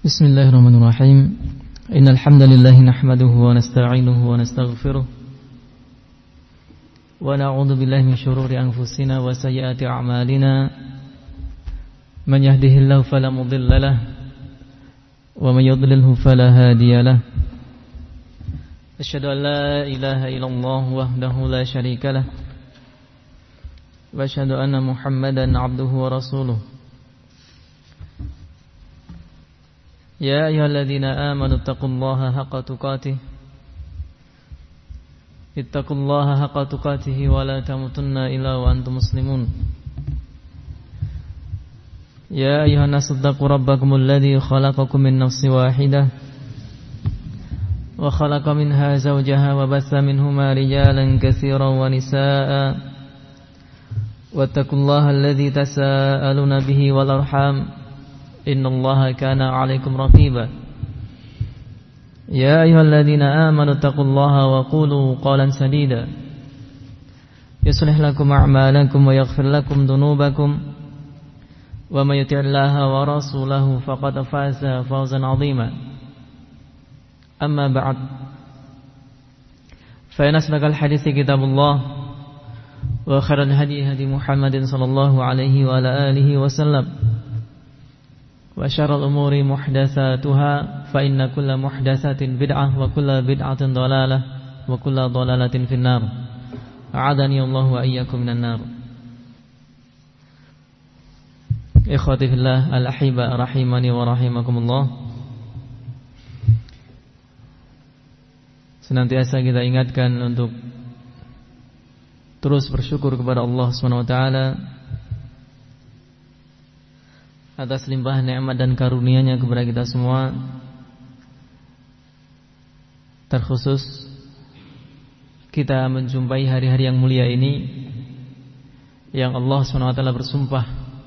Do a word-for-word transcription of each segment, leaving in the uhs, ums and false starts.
Bismillahirrahmanirrahim. Innal hamdalillah nahmaduhu wa nasta'inuhu wa nastaghfiruh wa na'udzu billahi min shururi anfusina wa sayyiati a'malina. Man yahdihillahu fala mudilla lahu wa man yudlilhu fala hadiya lahu. Asyhadu an la ilaha illallah wahdahu la syarika lahu wa asyhadu anna Muhammadan 'abduhu wa rasuluh. Ya ayyuhalladzina amanu taqullaha haqqa tuqatih ittaqullaha haqqa tuqatih wa la tamutunna illa wa antum muslimun. Ya ayyuhan nasu taqu rabbakumul ladzi khalaqakum min nafsin wahidah wa khalaqa minha zawjaha wa bassa minhuma rijalan katsiran wa nisaa'a wattaqullaha alladzi tasaaluna bihi wal arham innallaha kana 'alaikum raqiba. Ya ayyuhalladzina amanu taqullaha wa qulu qawlan sadida yuslih lakum a'malakum wa yaghfir lakum dhunubakum wa may yuti'illaha wa rasulahu faqad faza fawzan 'azima. Amma ba'd, fa inna asdaqal hadithi kitabullah wa khairal hadi hadi Muhammadin sallallahu alaihi wa ala alihi wasallam wa syarrul umuri muhdatsatuha fa inna kulla muhdatsatin bid'ah wa kulla bid'atin dhalalah wa kulla dhalalatin finnar. A'adani Allah wa iyyakum minan nar. Ikhwati fillah al-ahibba rahimani wa rahimakumullah. Senantiasa kita ingatkan untuk terus bersyukur kepada Allah Subhanahu wa taala atas limpahan nikmat dan karunia-Nya kepada kita semua. Terkhusus kita menjumpai hari-hari yang mulia ini yang Allah subhanahu wa taala bersumpah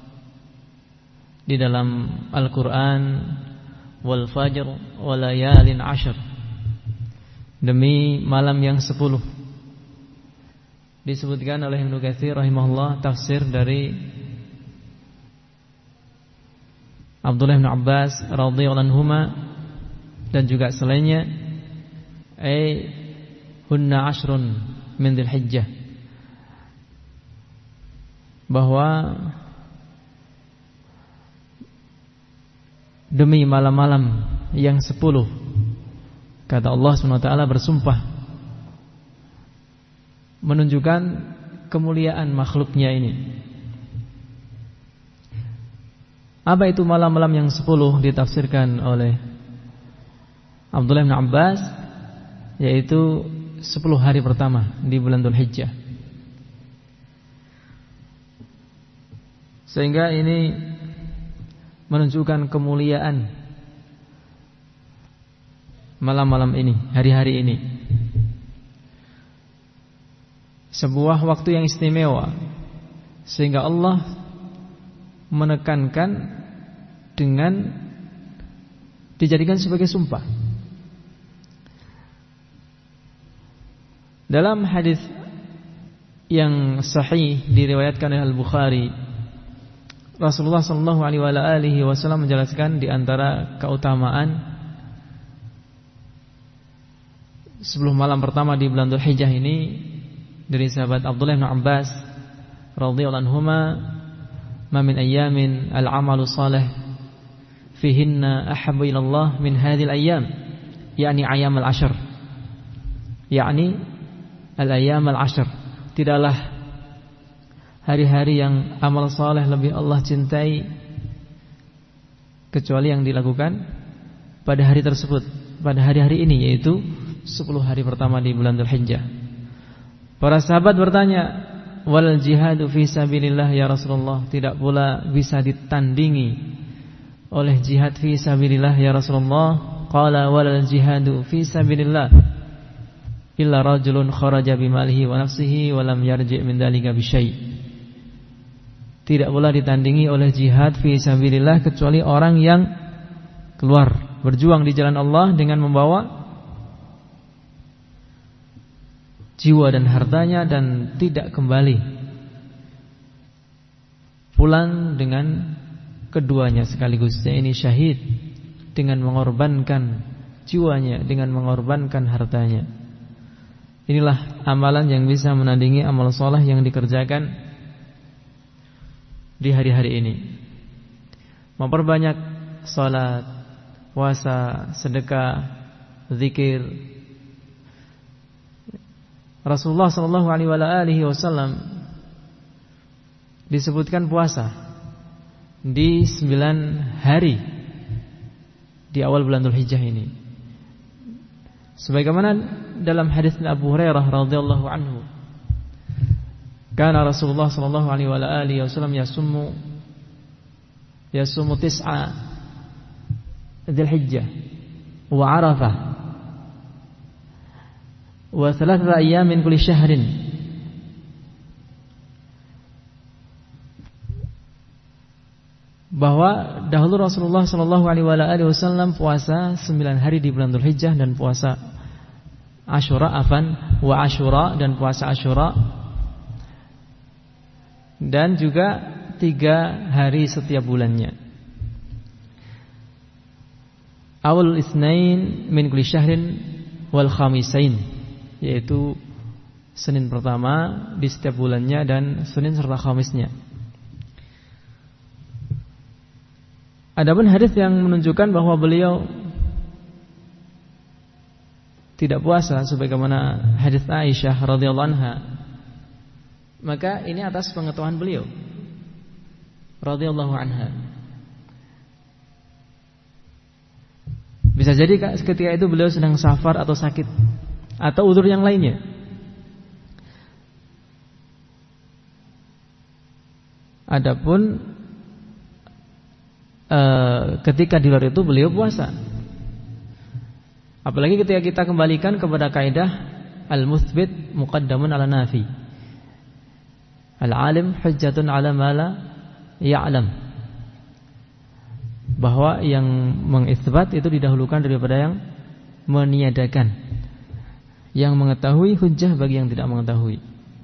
di dalam Al-Qur'an, wal fajr wa layalin ashr, demi malam yang sepuluh. Disebutkan oleh Ibnu Katsir rahimahullah tafsir dari Abdullah bin Abbas radhiyallahu anhuma dan juga selainnya, ay hunna ashrun min Dzulhijjah, bahwa demi malam-malam yang sepuluh, kata Allah subhanahu wa taala bersumpah, menunjukkan kemuliaan makhluknya ini. Apa itu malam-malam yang sepuluh? Ditafsirkan oleh Abdullah bin Abbas, yaitu sepuluh hari pertama di bulan Dzulhijjah. Sehingga ini menunjukkan kemuliaan malam-malam ini, hari-hari ini. Sebuah waktu yang istimewa, sehingga Allah menekankan dengan dijadikan sebagai sumpah. Dalam hadis yang sahih diriwayatkan oleh Al-Bukhari, Rasulullah sallallahu alaihi wasallam menjelaskan di antara keutamaan sepuluh malam pertama di bulan Dzulhijjah ini dari sahabat Abdullah bin Abbas radhiyallahu anhuma, ma min ayyamin al-amalu salih fihinna ahabbu ila Allah min hadhil ayyam, yakni ayyam al-ashr, yakni al-ayyam al-ashr. Tidaklah hari-hari yang amal saleh lebih Allah cintai kecuali yang dilakukan pada hari tersebut, pada hari-hari ini, yaitu sepuluh hari pertama di bulan Dzulhijjah. Para sahabat bertanya, wal jihadu fi sabilillah ya Rasulullah, tidak pula bisa ditandingi oleh jihad fi sabilillah ya Rasulullah. Qala wal jihadu fi sabilillah illa rajulun kharaja bimalihi wa nafsihi wa lam yarji' min dzalika bi syai'. Tidak pula ditandingi oleh jihad fi sabilillah kecuali orang yang keluar berjuang di jalan Allah dengan membawa jiwa dan hartanya dan tidak kembali pulang dengan keduanya sekaligus. Ini syahid dengan mengorbankan jiwanya, dengan mengorbankan hartanya. Inilah amalan yang bisa menandingi amal soleh yang dikerjakan di hari-hari ini. Memperbanyak salat, puasa, sedekah, zikir. Rasulullah sallallahu alaihi wasallam disebutkan puasa di sembilan hari di awal bulan Dzulhijjah ini. Sebagaimana dalam hadis Abu Hurairah radhiyallahu anhu, kana Rasulullah sallallahu alaihi wasallam yasummu yasummu tis'a Dzulhijjah wa Arafah wa thalathata ayyam min kulli syahrin. Bahwa dahulu Rasulullah sallallahu alaihi wasallam puasa sembilan hari di bulan Dzulhijjah dan puasa Asyura afan wa Asyura dan puasa Asyura, dan juga tiga hari setiap bulannya. Awal Itsnain min kulli syahrin wal khamisain, yaitu Senin pertama di setiap bulannya dan Senin serta Khamisnya. Adapun hadis yang menunjukkan bahwa beliau tidak puasa sebagaimana hadis Aisyah radhiyallahu anha, maka ini atas pengetahuan beliau radhiyallahu anha. Bisa jadi ketika itu beliau sedang safar atau sakit atau udzur yang lainnya. Adapun Uh, ketika di luar itu beliau puasa. Apalagi ketika kita kembalikan kepada kaidah al-mutsbit muqaddamun ala nafi, al-alim hujjatun ala ma la ya'lam, bahwa yang mengisbat itu didahulukan daripada yang meniadakan. Yang mengetahui hujjah bagi yang tidak mengetahui.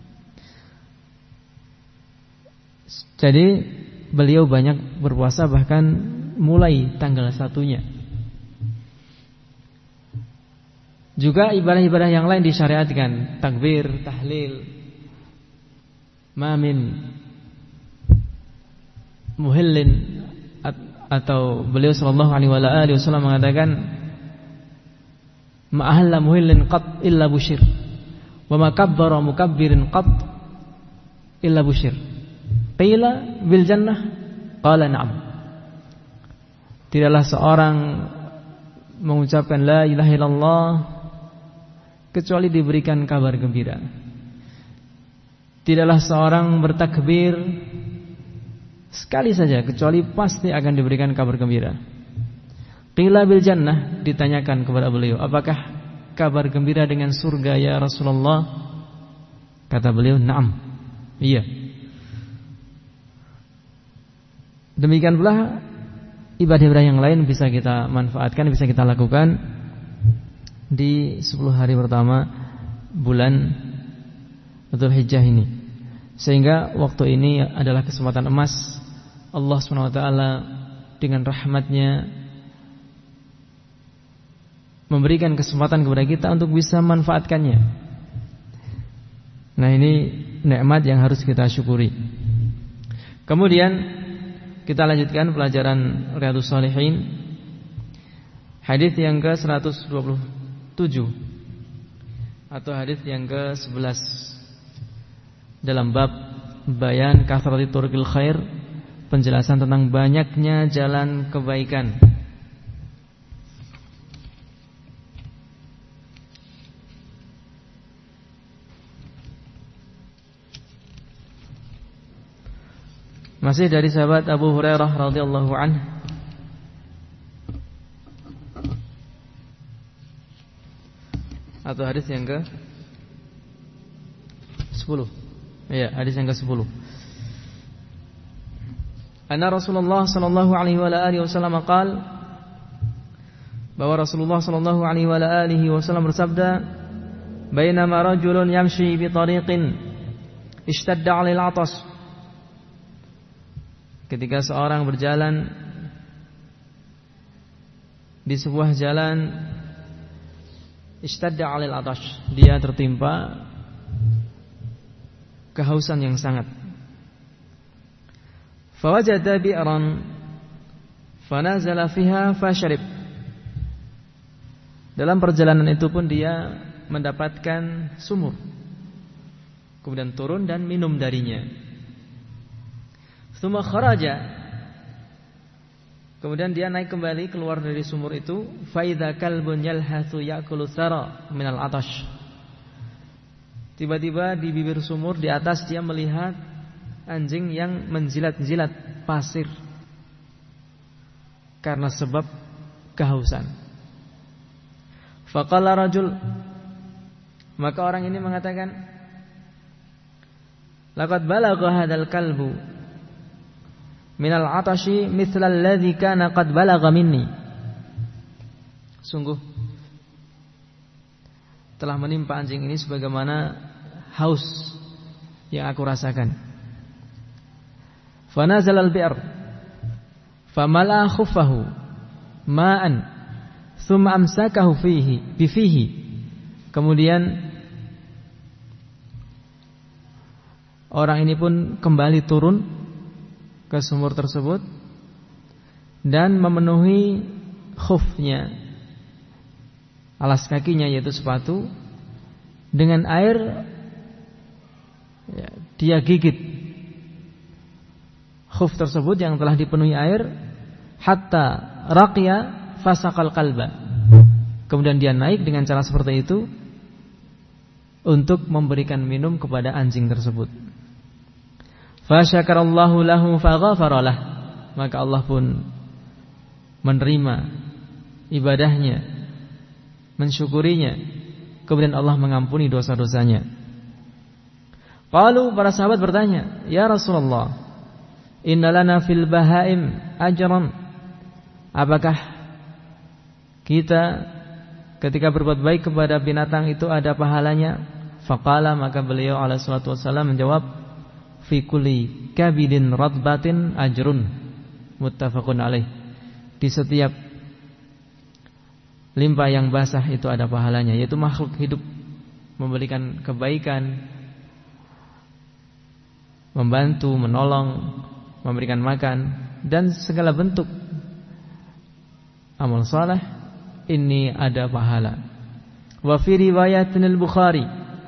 Jadi beliau banyak berpuasa bahkan mulai tanggal satunya. Juga ibadah-ibadah yang lain disyariatkan, takbir, tahlil, mamin, muhillin, atau beliau sallallahu alaihi wasallam mengatakan ma'ahalla muhillin qat illa busyir wa ma kabbara mukabbirin qat illa busyir. Qila bil jannah, qala na'am. Tidaklah seorang mengucapkan la ilaha illallah kecuali diberikan kabar gembira. Tidaklah seorang bertakbir sekali saja kecuali pasti akan diberikan kabar gembira. Qila bil jannah, ditanyakan kepada beliau, apakah kabar gembira dengan surga ya Rasulullah? Kata beliau, na'am, iya. Demikian pula ibadah-ibadah yang lain bisa kita manfaatkan, bisa kita lakukan di sepuluh hari pertama bulan Dzulhijjah ini. Sehingga waktu ini adalah kesempatan emas Allah subhanahu wa taala dengan rahmatnya memberikan kesempatan kepada kita untuk bisa manfaatkannya. Nah, ini nikmat yang harus kita syukuri. Kemudian kita lanjutkan pelajaran Riyadhus Shalihin, hadis yang ke seratus dua puluh tujuh atau hadis yang ke sebelas dalam bab bayan kathrati turqil khair, penjelasan tentang banyaknya jalan kebaikan. Masih dari sahabat Abu Hurairah radhiyallahu anhu, atau hadis yang ke sepuluh. Iya, hadis yang ke sepuluh. Anna Rasulullah sallallahu alaihi wa alihi wasallam qaal, bahwa Rasulullah sallallahu alaihi wa alihi wasallam bersabda, bainama rajulun yamshi bi tariqin ishtadda 'alal 'atas. Ketika seorang berjalan di sebuah jalan, ishtadda 'alal 'atash, dia tertimpa kehausan yang sangat. Fawajada bi'ran fanazala fiha fasharib. Dalam perjalanan itu pun dia mendapatkan sumur, kemudian turun dan minum darinya. Tsumma kharaja, kemudian dia naik kembali keluar dari sumur itu. Fa idza kalbun yalhathu ya'kulu thara minal 'atash. Tiba-tiba di bibir sumur di atas dia melihat anjing yang menjilat-jilat pasir karena sebab kehausan. Faqala rajul, maka orang ini mengatakan, laqad balagha hadzal kalbu minal 'atashi mithla alladhi kana qad balagha minni. Sungguh telah menimpa anjing ini sebagaimana haus yang aku rasakan. Fanazal al-bi'r famala khuffahu ma'an thumma amsakahu fihi bifihi. Kemudian orang ini pun kembali turun ke sumur tersebut dan memenuhi khufnya, alas kakinya yaitu sepatu, dengan air. Ya, dia gigit khuf tersebut yang telah dipenuhi air, hatta raqiya fasaqal qalba. Kemudian dia naik dengan cara seperti itu untuk memberikan minum kepada anjing tersebut. Fa syakarallahu lahu faghafara lah. Maka Allah pun menerima ibadahnya, mensyukurinya, kemudian Allah mengampuni dosa-dosanya. Qalu, para sahabat bertanya, ya Rasulullah, inna lana fil bahaim ajran. Apakah kita ketika berbuat baik kepada binatang itu ada pahalanya? Faqala, maka beliau alaihi salatu wassalam menjawab, fi kulli kabidin radbatin ajrun, muttafaqun alaih. Di setiap limpa yang basah itu ada pahalanya, yaitu makhluk hidup memberikan kebaikan, membantu, menolong, memberikan makan, dan segala bentuk amal saleh ini ada pahala. Wa fi riwayatin al-Bukhari,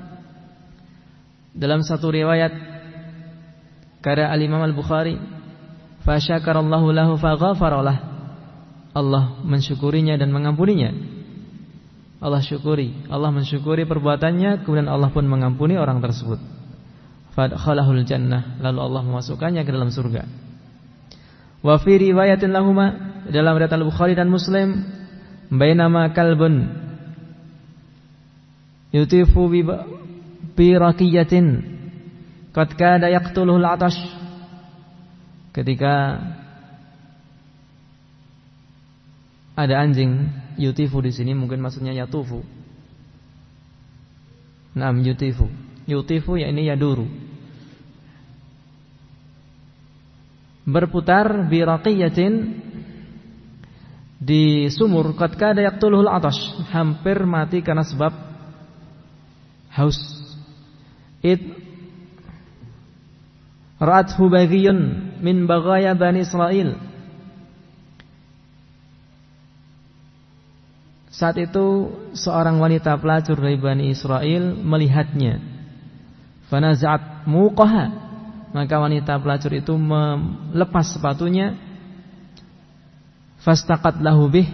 dalam satu riwayat karya al-Imam al-Bukhari, fa syakarallahu lahu faghafara lah. Allah mensyukurinya dan mengampuninya. Allah syukuri, Allah mensyukuri perbuatannya, kemudian Allah pun mengampuni orang tersebut. Fadkhalahul jannah, lalu Allah memasukkannya ke dalam surga. Wa fi riwayatin lahuma, dalam riwayat Al-Bukhari dan Muslim, bainama kalbun yutifu bi raqiyatin qad kada yaqtuluhul 'atash. Ketika ada anjing, yutifu di sini mungkin maksudnya yatufu. Naam, yutifu. Yutifu ya ini yaduru, berputar bi raqiyatin, di sumur, qad kada yaqtuluhul 'atash, hampir mati karena sebab haus. Id ra'athu baghiyun min baghaya bani Israil. Saat itu seorang wanita pelacur dari Bani Israel melihatnya. Fanaza'at muqaha, maka wanita pelacur itu melepas sepatunya. Fastaqat lahu bih,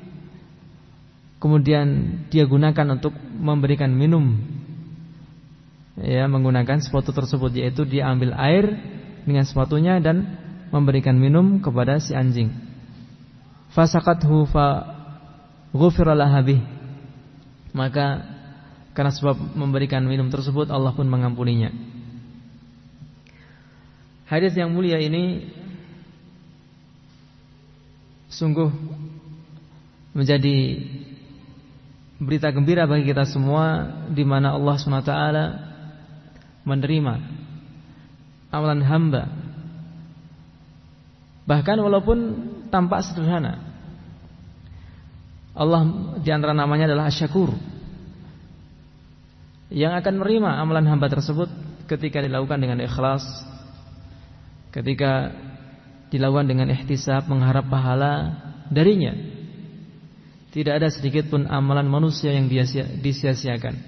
kemudian dia gunakan untuk memberikan minum, ya, menggunakan sepatu tersebut, yaitu dia ambil air dengan sepatunya dan memberikan minum kepada si anjing. Fasaqathu fa ghufira laha bih, maka karena sebab memberikan minum tersebut Allah pun mengampuninya. Hadis yang mulia ini sungguh menjadi berita gembira bagi kita semua, di mana Allah subhanahu wa taala menerima amalan hamba, bahkan walaupun tampak sederhana. Allah di antara namanya adalah Asy-Syakur, yang akan menerima amalan hamba tersebut ketika dilakukan dengan ikhlas, ketika dilakukan dengan ihtisab, mengharap pahala darinya. Tidak ada sedikit pun amalan manusia yang disia-siakan.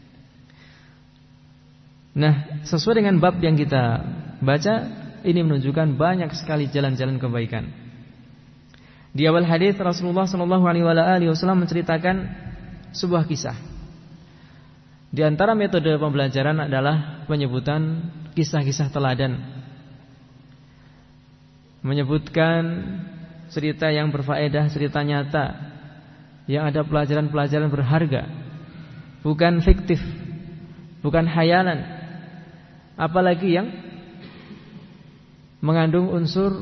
Nah, sesuai dengan bab yang kita baca, ini menunjukkan banyak sekali jalan-jalan kebaikan. Di awal hadis Rasulullah sallallahu alaihi wasallam menceritakan sebuah kisah. Di antara metode pembelajaran adalah penyebutan kisah-kisah teladan, menyebutkan cerita yang berfaedah, cerita nyata yang ada pelajaran-pelajaran berharga, bukan fiktif, bukan khayalan, apalagi yang mengandung unsur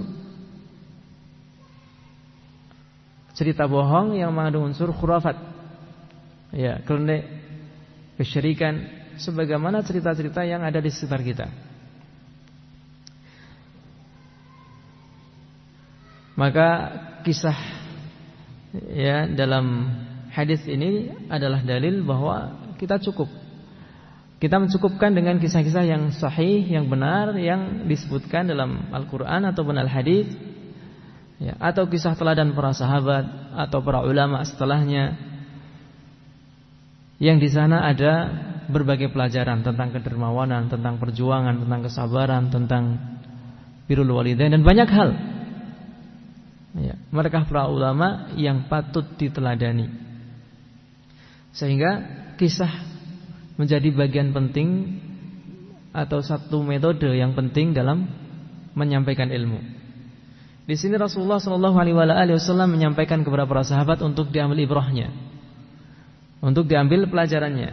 cerita bohong, yang mengandung unsur khurafat, ya, kelendek, kesyirikan, sebagaimana cerita-cerita yang ada di sekitar kita. Maka kisah, ya, dalam hadis ini adalah dalil bahwa kita cukup, kita mencukupkan dengan kisah-kisah yang sahih, yang benar, yang disebutkan dalam Al-Quran ataupun Al-Hadis, ya, atau kisah teladan para sahabat atau para ulama setelahnya, yang di sana ada berbagai pelajaran tentang kedermawanan, tentang perjuangan, tentang kesabaran, tentang birrul walidain, dan banyak hal. Ya, mereka para ulama yang patut diteladani. Sehingga kisah menjadi bagian penting atau satu metode yang penting dalam menyampaikan ilmu. Di sini Rasulullah shallallahu alaihi wasallam menyampaikan kepada para sahabat untuk diambil ibrahnya, untuk diambil pelajarannya.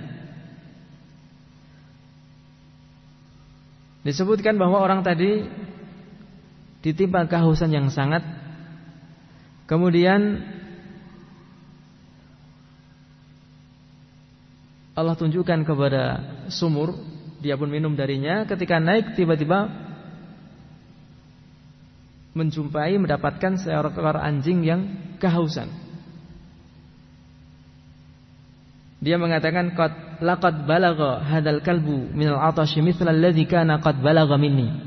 Disebutkan bahwa orang tadi ditimpa kehausan yang sangat. Kemudian Allah tunjukkan kepada sumur, dia pun minum darinya. Ketika naik, tiba-tiba menjumpai, mendapatkan seekor anjing yang kehausan. Dia mengatakan, qad laqad balagha hadzal kalbu minal 'atashi mithla alladzi kana qad balagha minni.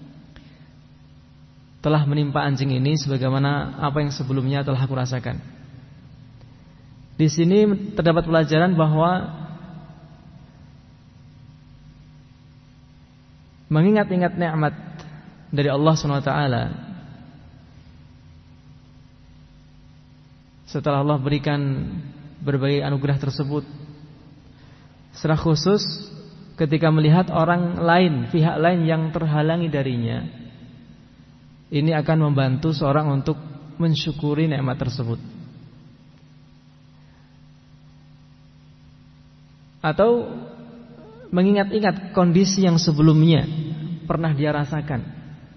Telah menimpa anjing ini sebagaimana apa yang sebelumnya telah aku rasakan. Di sini terdapat pelajaran bahwa mengingat-ingat nikmat dari Allah subhanahu wa taala setelah Allah berikan berbagai anugerah tersebut, secara khusus ketika melihat orang lain, pihak lain yang terhalangi darinya, ini akan membantu seorang untuk mensyukuri nikmat tersebut. Atau mengingat-ingat kondisi yang sebelumnya pernah dia rasakan.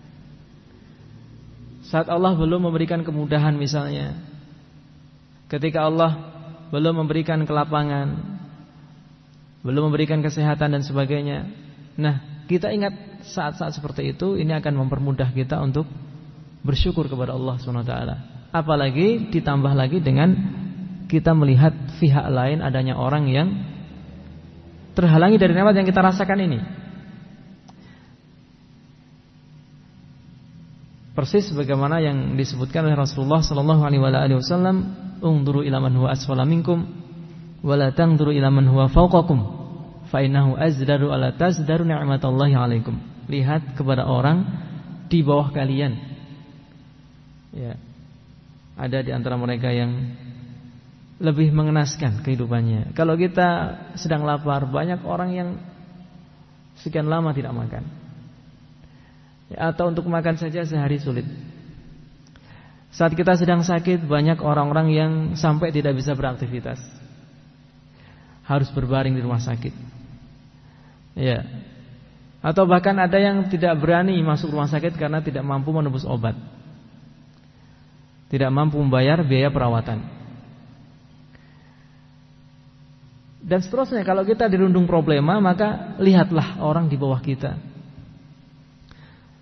Saat Allah belum memberikan kemudahan misalnya, ketika Allah belum memberikan kelapangan, belum memberikan kesehatan dan sebagainya. Nah, kita ingat saat-saat seperti itu, ini akan mempermudah kita untuk bersyukur kepada Allah subhanahu wa taala. Apalagi ditambah lagi dengan kita melihat pihak lain, adanya orang yang terhalangi dari nikmat yang kita rasakan ini. Persis sebagaimana yang disebutkan oleh Rasulullah sallallahu alaihi wasallam, "Unduru ila man huwa asfala minkum wa la tanzuru ila man huwa fawqakum, fa innahu azdaru ala tazdaru ni'matallahi 'alaikum." Lihat kepada orang di bawah kalian. Ya. Ada di antara mereka yang lebih mengenaskan kehidupannya. Kalau kita sedang lapar, banyak orang yang sekian lama tidak makan, ya, atau untuk makan saja sehari sulit. Saat kita sedang sakit, banyak orang-orang yang sampai tidak bisa beraktivitas, harus berbaring di rumah sakit, ya. Atau bahkan ada yang tidak berani masuk rumah sakit karena tidak mampu menebus obat, tidak mampu membayar biaya perawatan, dan seterusnya. Kalau kita dirundung problema, maka lihatlah orang di bawah kita.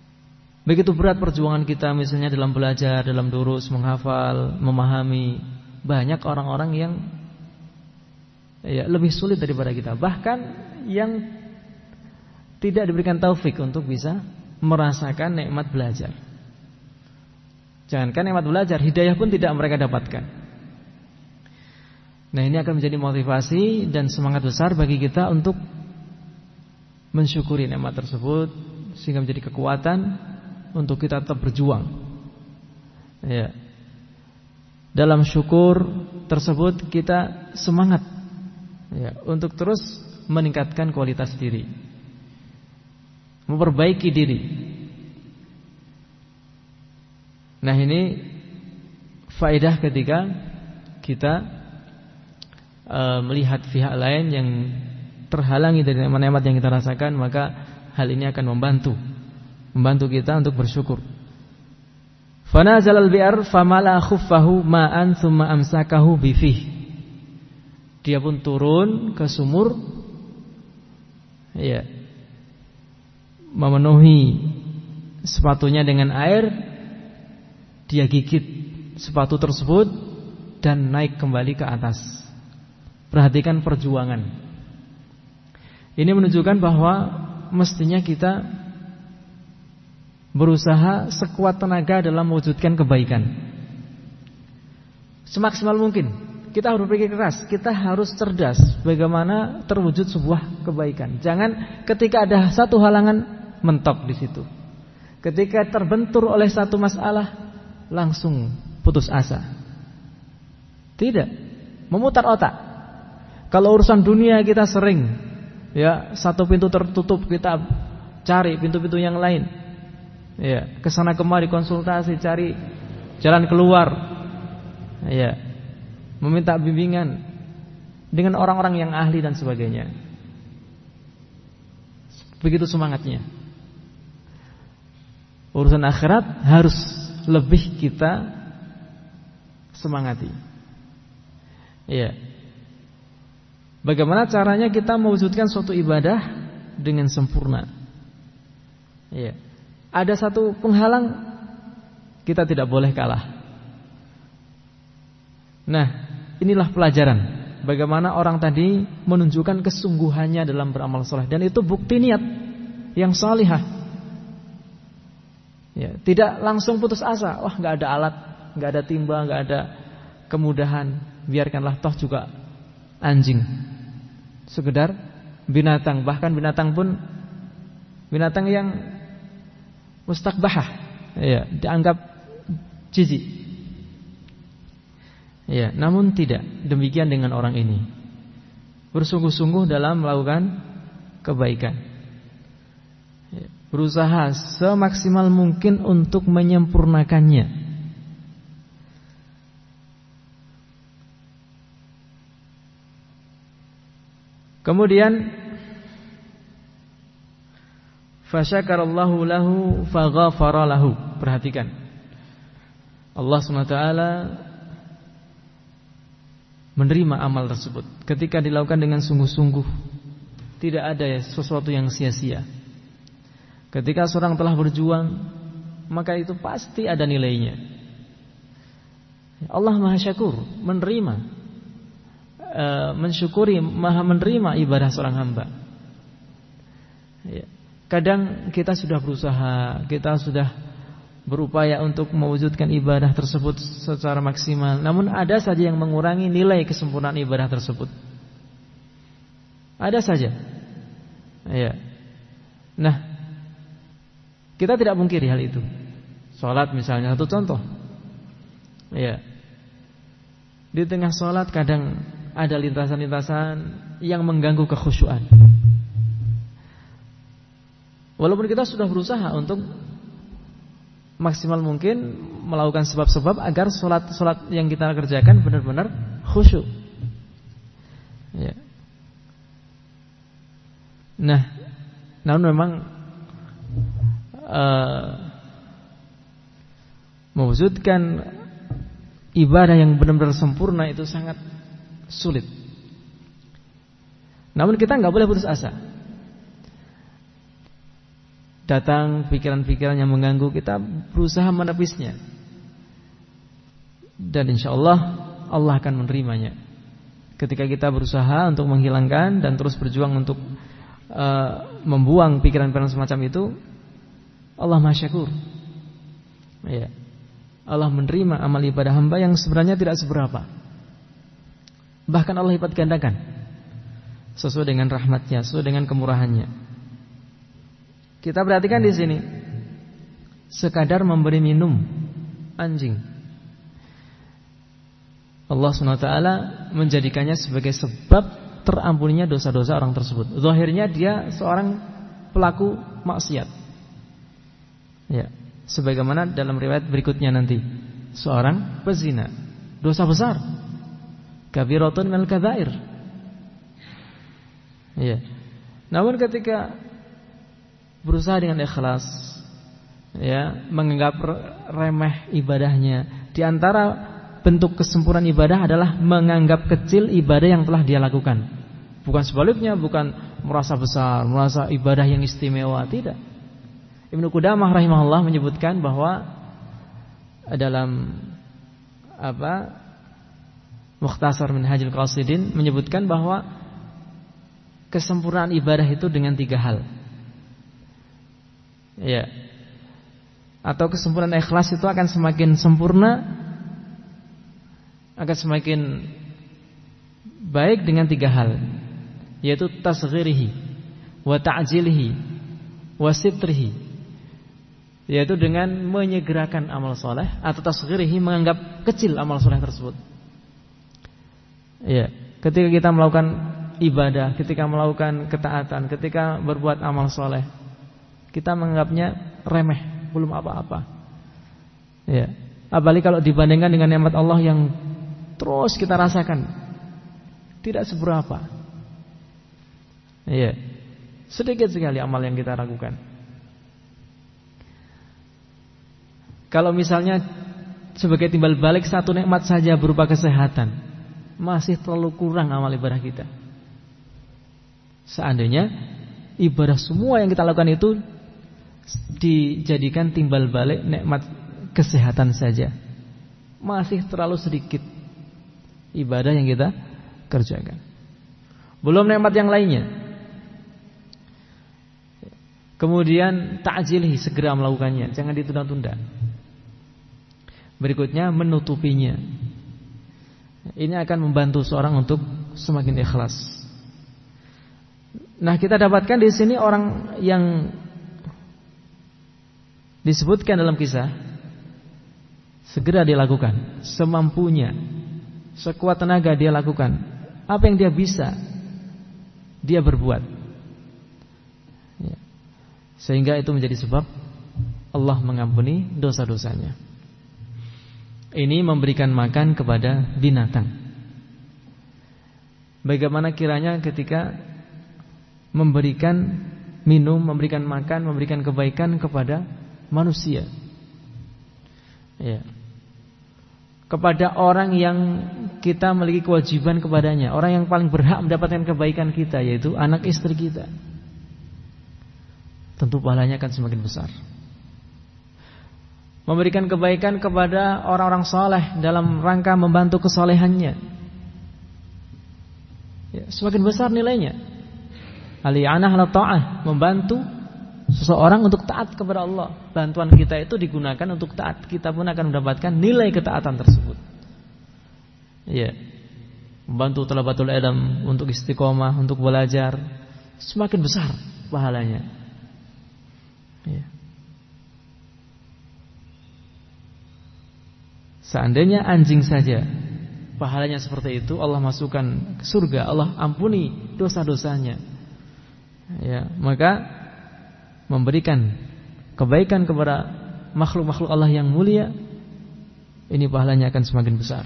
Begitu berat perjuangan kita misalnya dalam belajar, dalam durus, menghafal, memahami, banyak orang-orang yang ya, lebih sulit daripada kita, bahkan yang tidak diberikan taufik untuk bisa merasakan nikmat belajar. Jangankan nikmat belajar, hidayah pun tidak mereka dapatkan. Nah, ini akan menjadi motivasi dan semangat besar bagi kita untuk mensyukuri nikmat tersebut, sehingga menjadi kekuatan untuk kita tetap berjuang. Ya. Dalam syukur tersebut kita semangat ya, untuk terus meningkatkan kualitas diri, memperbaiki diri. Nah, ini faedah ketika kita e, melihat pihak lain yang terhalangi dari nikmat-nikmat yang kita rasakan, maka hal ini akan membantu membantu kita untuk bersyukur. Fanazalal bi'ar famala khuffahu ma'an thumma amsakahu bifih. Dia pun turun ke sumur, ya, memenuhi sepatunya dengan air. Dia gigit sepatu tersebut dan naik kembali ke atas. Perhatikan perjuangan. Ini menunjukkan bahwa mestinya kita berusaha sekuat tenaga dalam mewujudkan kebaikan, semaksimal mungkin. Kita harus berpikir keras, kita harus cerdas bagaimana terwujud sebuah kebaikan. Jangan ketika ada satu halangan mentok di situ. Ketika terbentur oleh satu masalah langsung putus asa. Tidak, memutar otak. Kalau urusan dunia kita sering ya, satu pintu tertutup kita cari pintu-pintu yang lain. Ya, kesana kemari konsultasi, cari jalan keluar. Ya, meminta bimbingan dengan orang-orang yang ahli dan sebagainya. Begitu semangatnya. Urusan akhirat harus lebih kita semangati. Ya. Bagaimana caranya kita mewujudkan suatu ibadah dengan sempurna? Ya. Ada satu penghalang, kita tidak boleh kalah. Nah, inilah pelajaran bagaimana orang tadi menunjukkan kesungguhannya dalam beramal soleh, dan itu bukti niat yang salihah. Ya, tidak langsung putus asa. Wah, nggak ada alat, nggak ada timba, nggak ada kemudahan. Biarkanlah, toh juga anjing, sekedar binatang. Bahkan binatang pun binatang yang mustakbahah, ya, dianggap jijik. Ya, namun tidak demikian dengan orang ini. Bersungguh-sungguh dalam melakukan kebaikan. Ya, berusaha semaksimal mungkin untuk menyempurnakannya. Kemudian fasyakarallahu lahu faghafara lahu. Perhatikan, Allah subhanahu wa taala menerima amal tersebut ketika dilakukan dengan sungguh-sungguh. Tidak ada sesuatu yang sia-sia. Ketika seorang telah berjuang, maka itu pasti ada nilainya. Allah Maha Syakur, menerima, e, mensyukuri, Maha menerima ibadah seorang hamba. Ya. Kadang kita sudah berusaha, kita sudah berupaya untuk mewujudkan ibadah tersebut secara maksimal, namun ada saja yang mengurangi nilai kesempurnaan ibadah tersebut. Ada saja. Ya. Nah, kita tidak mungkiri hal itu. Salat misalnya, satu contoh. Ya. Di tengah salat kadang ada lintasan-lintasan yang mengganggu kekhusyuan. Walaupun kita sudah berusaha untuk maksimal mungkin melakukan sebab-sebab agar sholat-sholat yang kita kerjakan benar-benar khusyuk. Ya. Nah, namun memang uh, mewujudkan ibadah yang benar-benar sempurna itu sangat sulit. Namun kita nggak boleh putus asa. Datang pikiran-pikiran yang mengganggu, kita berusaha menepisnya. Dan insya Allah Allah akan menerimanya. Ketika kita berusaha untuk menghilangkan dan terus berjuang untuk uh, membuang pikiran-pikiran semacam itu, Allah Maha Syakur. Ya. Allah menerima amal ibadah hamba yang sebenarnya tidak seberapa. Bahkan Allah lipat gandakan sesuai dengan rahmatnya, sesuai dengan kemurahannya. Kita perhatikan di sini, sekadar memberi minum anjing, Allah subhanahu wa taala menjadikannya sebagai sebab terampuninya dosa-dosa orang tersebut. Zahirnya dia seorang pelaku maksiat, ya, sebagaimana dalam riwayat berikutnya nanti, seorang pezina, dosa besar, kabiratun minal kabair. Ya. Namun ketika berusaha dengan ikhlas, ya, menganggap remeh ibadahnya, di antara bentuk kesempurnaan ibadah adalah menganggap kecil ibadah yang telah dia lakukan. Bukan sebaliknya, bukan merasa besar, merasa ibadah yang istimewa, tidak. Ibnu Qudamah rahimahullah menyebutkan bahwa dalam apa Mukhtasar Minhajul Qasidin menyebutkan bahwa kesempurnaan ibadah itu dengan tiga hal. Ya. Atau kesempurnaan ikhlas itu akan semakin sempurna, akan semakin baik dengan tiga hal, yaitu tasghirihi wa ta'jilihi wa sitrihi, yaitu dengan menyegerakan amal soleh, atau tasghirihi, menganggap kecil amal soleh tersebut. Ya, ketika kita melakukan ibadah, ketika melakukan ketaatan, ketika berbuat amal soleh, kita menganggapnya remeh, belum apa-apa. Ya, apalagi kalau dibandingkan dengan nikmat Allah yang terus kita rasakan, tidak seberapa. Iya, sedikit sekali amal yang kita lakukan. Kalau misalnya sebagai timbal balik satu nikmat saja berupa kesehatan, masih terlalu kurang amal ibadah kita. Seandainya ibadah semua yang kita lakukan itu dijadikan timbal balik nikmat kesehatan saja, masih terlalu sedikit ibadah yang kita kerjakan. Belum nikmat yang lainnya. Kemudian ta'jilhi, segera melakukannya, jangan ditunda-tunda. Berikutnya menutupinya. Ini akan membantu seorang untuk semakin ikhlas. Nah, kita dapatkan di sini orang yang disebutkan dalam kisah, segera dilakukan semampunya, sekuat tenaga dia lakukan. Apa yang dia bisa, dia berbuat, ya. Sehingga itu menjadi sebab Allah mengampuni dosa-dosanya. Ini memberikan makan kepada binatang. Bagaimana kiranya ketika memberikan minum, memberikan makan, memberikan kebaikan kepada manusia, ya, kepada orang yang kita memiliki kewajiban kepadanya, orang yang paling berhak mendapatkan kebaikan kita, yaitu anak istri kita. Tentu pahalanya akan semakin besar. Memberikan kebaikan kepada orang-orang saleh dalam rangka membantu kesolehannya, ya, semakin besar nilainya. Al-i'anah ala ta'ah, membantu seseorang untuk taat kepada Allah. Bantuan kita itu digunakan untuk taat, kita pun akan mendapatkan nilai ketaatan tersebut. Ya, membantu talabatul ilm untuk istiqomah, untuk belajar, semakin besar pahalanya. Ya. Seandainya anjing saja pahalanya seperti itu, Allah masukkan ke surga, Allah ampuni dosa-dosanya, ya, maka memberikan kebaikan kepada makhluk-makhluk Allah yang mulia, ini pahalanya akan semakin besar.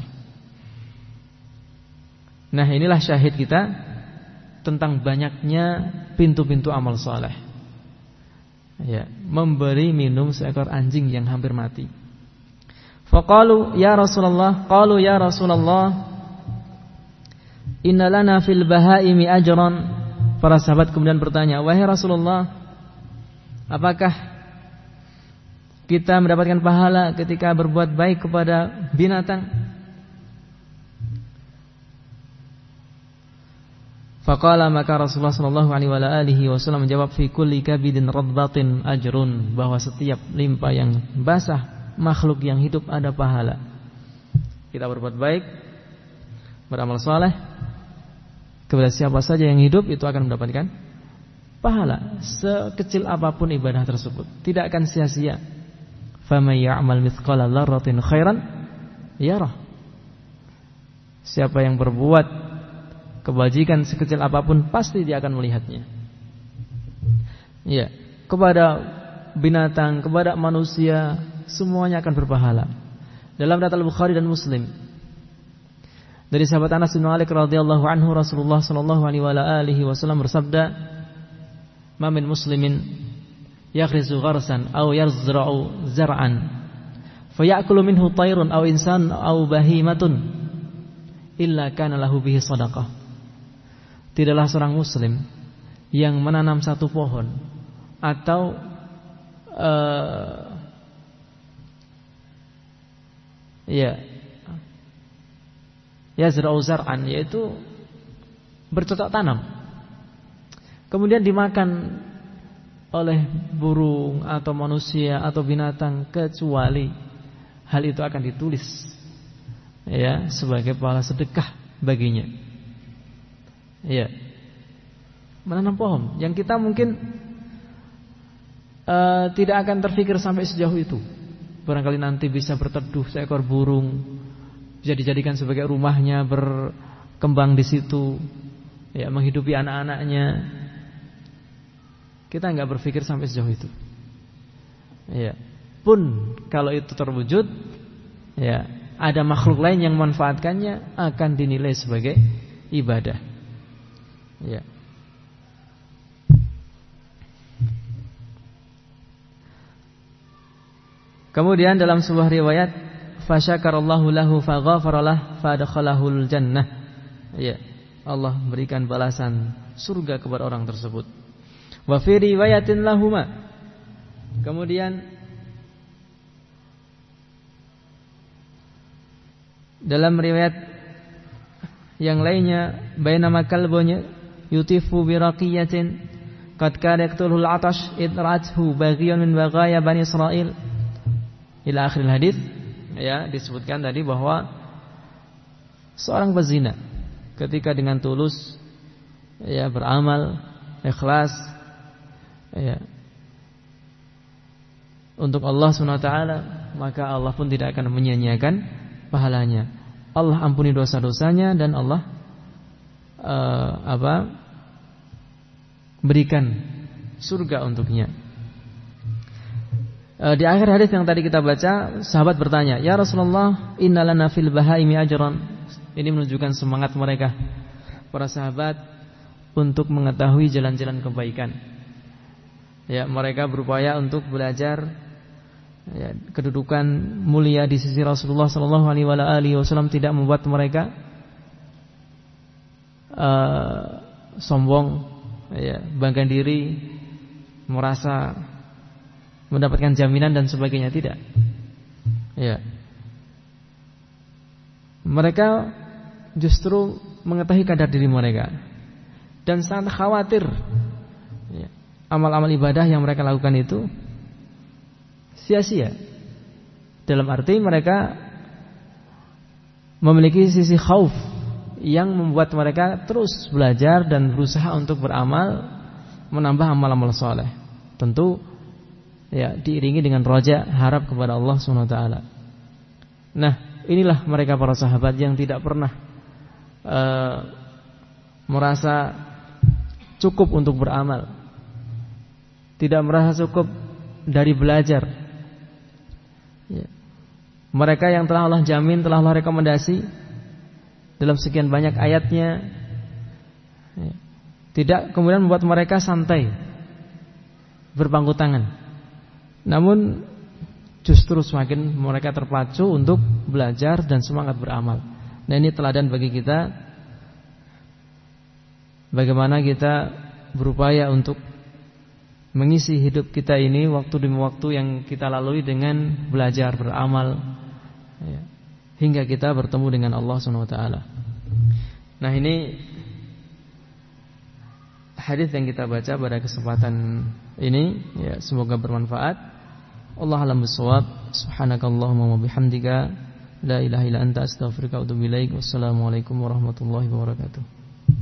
Nah, inilah syahid kita tentang banyaknya pintu-pintu amal saleh. Ya, memberi minum seekor anjing yang hampir mati. Faqalu ya Rasulullah, qalu ya Rasulullah, inna lana fil bahaimi ajran. Para sahabat kemudian bertanya, wahai Rasulullah, apakah kita mendapatkan pahala ketika berbuat baik kepada binatang? Faqala, maka Rasulullah sallallahu alaihi wasallam menjawab, fi kulli kabidin radbatin ajrun, bahwa setiap limpa yang basah makhluk yang hidup ada pahala. Kita berbuat baik, beramal saleh kepada siapa saja yang hidup, itu akan mendapatkan pahala sekecil apapun ibadah tersebut, tidak akan sia-sia. Faman ya'mal mithqala dzarratin khairan yarah. Siapa yang berbuat kebajikan sekecil apapun, pasti dia akan melihatnya. Ya, kepada binatang, kepada manusia, semuanya akan berpahala. Dalam riwayat Al-Bukhari dan Muslim, dari sahabat Anas bin Malik radhiyallahu anhu, Rasulullah sallallahu alaihi wasallam bersabda, "Ma min muslimin yaghrizu gharsan aw yazra'u zar'an fayakulu minhu tayrun aw insan aw bahimatun illa kana lahu bihi shadaqah." Tidaklah seorang muslim yang menanam satu pohon atau uh, ya yazra'u zar'an, yaitu bercocok tanam, kemudian dimakan oleh burung atau manusia atau binatang, kecuali hal itu akan ditulis ya sebagai pahala sedekah baginya. Ya, menanam pohon yang kita mungkin uh, tidak akan terfikir sampai sejauh itu. Barangkali nanti bisa berteduh seekor burung, bisa dijadikan sebagai rumahnya, berkembang di situ, ya, menghidupi anak-anaknya. Kita nggak berpikir sampai sejauh itu. Ya, pun kalau itu terwujud, ya, ada makhluk lain yang memanfaatkannya, akan dinilai sebagai ibadah. Ya. Kemudian dalam sebuah riwayat, fasyakarallahu lahu faghafaralah fadakhalahul jannah. Ya, Allah berikan balasan surga kepada orang tersebut. Wa fi riwayatin lahuma. Kemudian dalam riwayat yang lainnya, bainama kalbunya yutifu biraqiyatin qad kana yaqtuluhu al-'atash idra'athu baghiyun min baghaya bani Israil ila akhir hadis. Ya, disebutkan tadi bahwa seorang pezina ketika dengan tulus ya beramal ikhlas ya untuk Allah Subhanahu wa taala, maka Allah pun tidak akan menyia-nyiakan pahalanya. Allah ampuni dosa-dosanya dan Allah uh, apa? berikan surga untuknya. Uh, di akhir hadis yang tadi kita baca, sahabat bertanya, "Ya Rasulullah, innalana fil bahaimi ajran." Ini menunjukkan semangat mereka, para sahabat, untuk mengetahui jalan-jalan kebaikan. Ya, mereka berupaya untuk belajar ya, kedudukan mulia di sisi Rasulullah sallallahu alaihi wasallam tidak membuat mereka uh, sombong, ya, bangga diri, merasa mendapatkan jaminan dan sebagainya, tidak. Ya. Mereka justru mengetahui kadar diri mereka dan sangat khawatir ya, amal-amal ibadah yang mereka lakukan itu sia-sia. Dalam arti mereka memiliki sisi khauf yang membuat mereka terus belajar dan berusaha untuk beramal, menambah amal-amal saleh. Tentu ya diiringi dengan raja, harap kepada Allah Subhanahu wa taala. Nah, inilah mereka para sahabat yang tidak pernah uh, merasa cukup untuk beramal, tidak merasa cukup dari belajar. Ya. Mereka yang telah Allah jamin, telah Allah rekomendasi dalam sekian banyak ayatnya, ya, tidak kemudian membuat mereka santai berpangku tangan, namun justru semakin mereka terpacu untuk belajar dan semangat beramal. Nah, ini teladan bagi kita, bagaimana kita berupaya untuk mengisi hidup kita ini waktu demi waktu yang kita lalui dengan belajar, beramal, ya, hingga kita bertemu dengan Allah Subhanahu wa taala. Nah, ini hadis yang kita baca pada kesempatan ini, ya, semoga bermanfaat. Allah a'lam bishawab. Subhanakallahumma wa bihamdika la ilaha illa anta astaghfiruka wa atubu ilaik. Wassalamualaikum warahmatullahi wabarakatuh.